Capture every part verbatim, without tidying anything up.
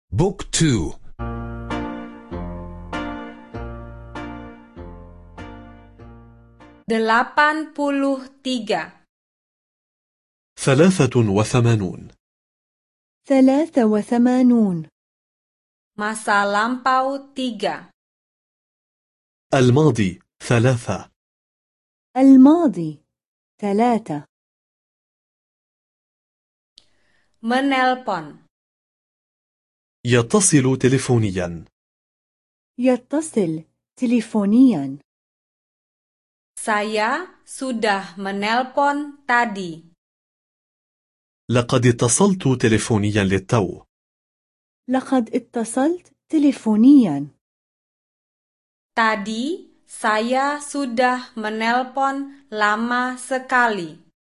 بوك تو. Delapan puluh tiga. ثلاثة وثمانون. ثلاثة وثمانون. Masa lampau tiga. الماضي ثلاثة. الماضي ثلاثة. Menelpon. يتصل تلفونيا. يتصل تليفونيا. Saya sudah menelpon tadi. لقد اتصلت تلفونيا للتو. لقد اتصلت تليفونيا. Tadi saya sudah menelpon lama sekali.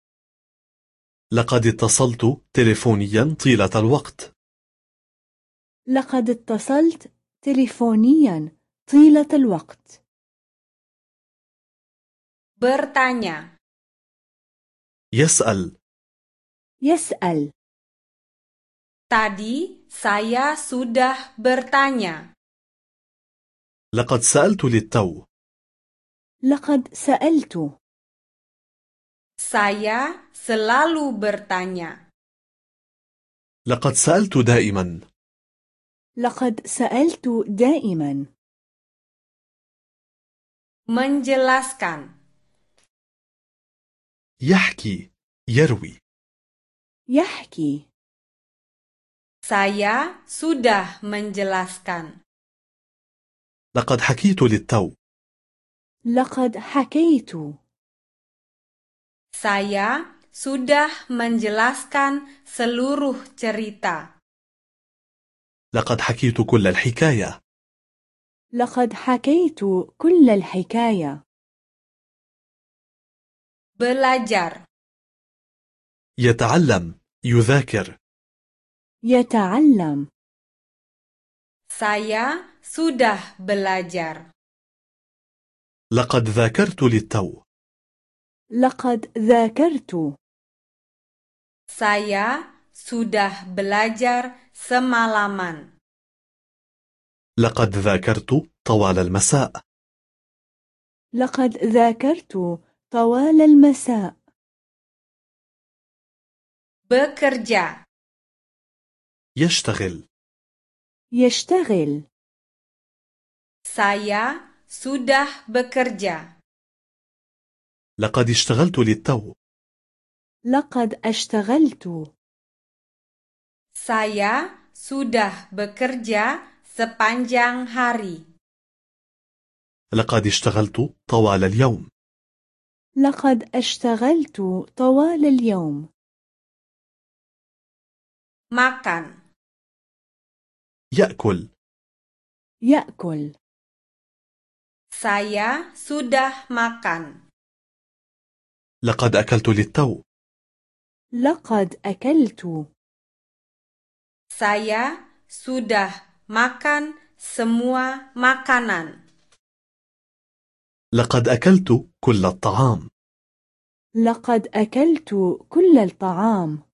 لقد اتصلت تلفونيا طيلة الوقت. لقد اتصلت تليفونيا طيلة الوقت. Bertanya. يسأل. يسأل. Tadi saya sudah bertanya. لقد سألت للتو. لقد سألت. Saya selalu bertanya. لقد سألت دائما. لقد سألت دائما. Menjelaskan. يحكي. يروي. يحكي. Saya sudah menjelaskan. لقد حكيت للتو. لقد حكيت. Saya sudah menjelaskan seluruh cerita. لقد حكيت كل الحكاية. لقد حكيت كل الحكاية. Belajar. يتعلم. يذاكر. يتعلم. Saya sudah belajar. لقد ذاكرت للتو. لقد ذاكرت. Saya sudah belajar semalaman. لقد ذاكرت طوال المساء. لقد ذاكرت طوال المساء. Bekerja. يشتغل. يشتغل. Saya sudah bekerja. لقد اشتغلت للتو. لقد اشتغلت. Saya sudah bekerja sepanjang hari. لقد اشتغلت طوال اليوم. لقد اشتغلت طوال اليوم. Makan. يأكل. يأكل. Saya sudah makan. لقد أكلت للتو. لقد أكلت. Saya sudah makan semua makanan. لقد أكلت كل الطعام. لقد أكلت كل الطعام.